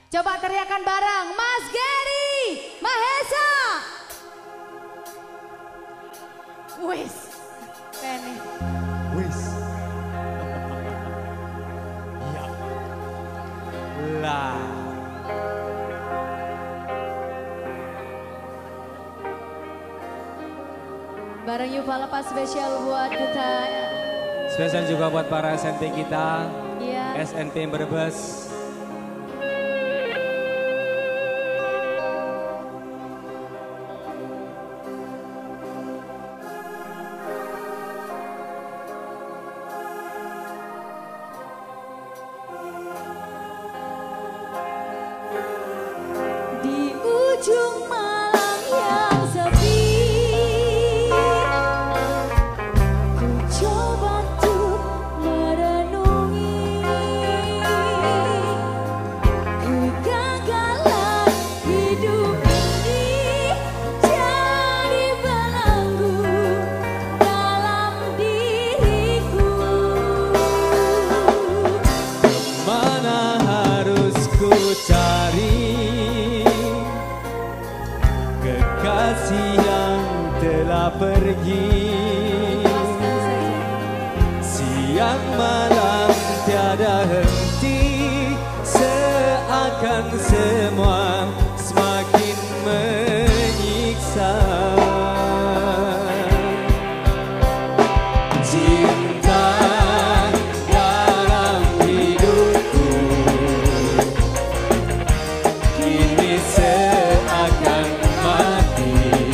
Coba teriakan bareng, Mas Gary Mahesa. Wis, Penny. Wis. Ya. Lah. Bareng Yuva lepas spesial buat kita. Spesial juga buat para SNP kita. Iya. SNP Brebes. Di ujung malam yang sepi, ku coba untuk merenungi kegagalan hidup ini jadi belenggu dalam diriku. Mana harus ku cari kekasih yang telah pergi. Siang malam tiada henti, seakan semua semakin menyiksa. Cinta dalam hidupku kini seakan mati.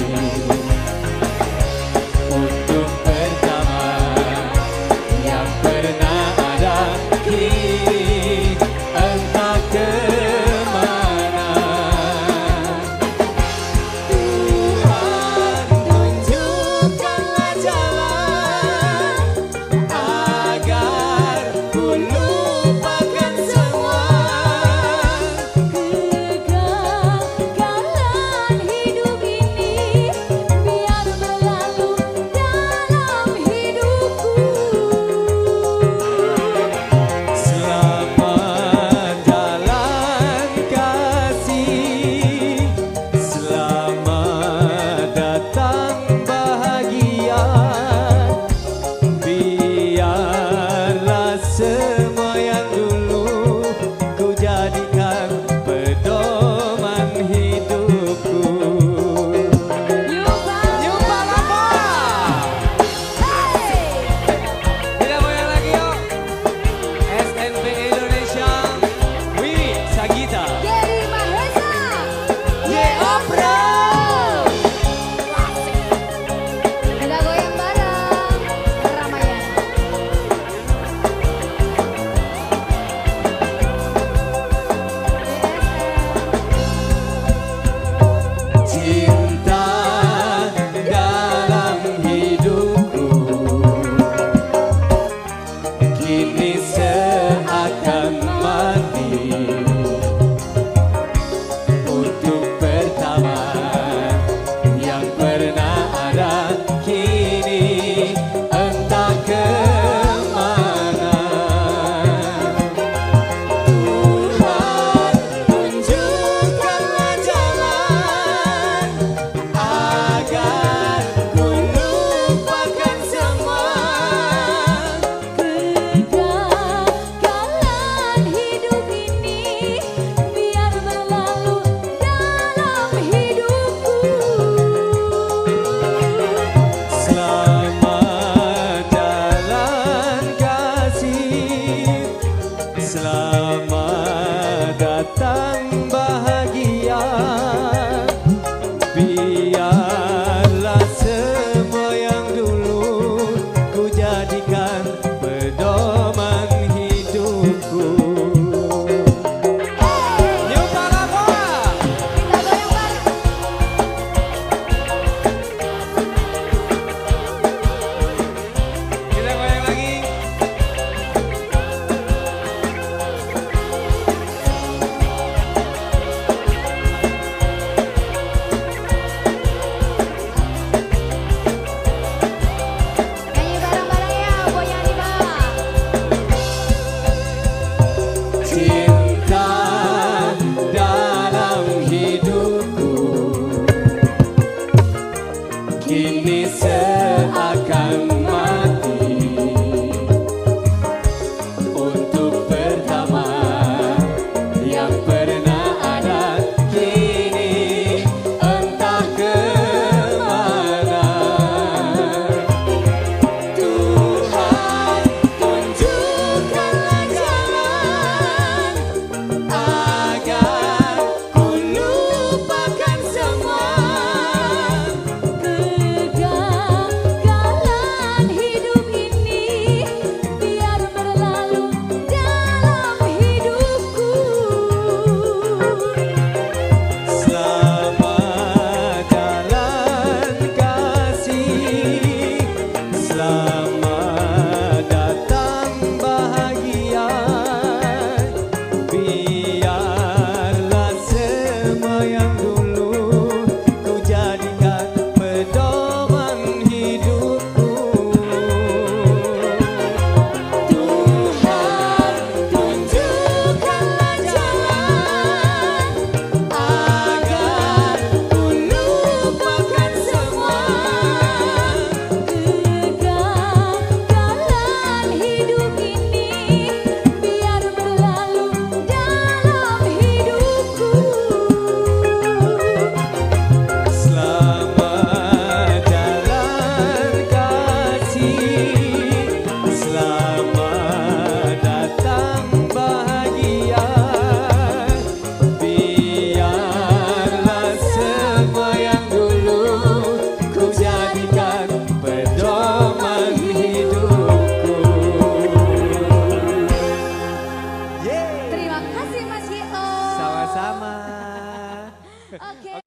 Untuk pertama yang pernah ada, kini entah kemana. Tuhan tunjukkanlah jalan agar ku lupakan semua Kegagalan hidup ini biar berlalu dalam hidupku. Selamat jalan kasih, selamat datang bahagia. Biarlah semua yang dulu ku jadikan pedoman hidupku. Yuva, Yuva Lapa. hey! Tidak goyang lagi yuk. SNP Indonesia, Wiwi Sagita. Gary Mahesa. Opera. Kita goyang bareng Ramayana. Cinta dalam hidupku kini seakan mati. Untuk pertama yang pernah ada, kini entah kemana. Tuhan tunjukkanlah jalan agar ku lupakan semua Kegagalan hidup ini biar berlalu dalam hidupku. Selamat jalan kasih, selamat datang bahagia. Biarlah semua yang dulu ku jadikan pedoman hidupku. Yuva Lapa. Kita goyang bareng. Kita goyang lagi. yang pernah ada kini entah kemana. Tuhan tunjukkanlah jalan Agar ku lupakan semua kegagalan hidup ini, biar berlalu dalam hidupku. Selamat jalan kasih, selamat datang bahagia. Biarlah semua yang dulu ku jadikan pedoman hidupku. Tuhan tunjukkanlah jalan Agar ku lupakan semua kegagalan hidup ini, biar berlalu dalam hidupku. Selamat jalan kasih, selamat datang bahagia. Biarlah semua yang dulu ku jadikan pedoman hidupku. Terima kasih Mas Gio. Sama-sama. Oke.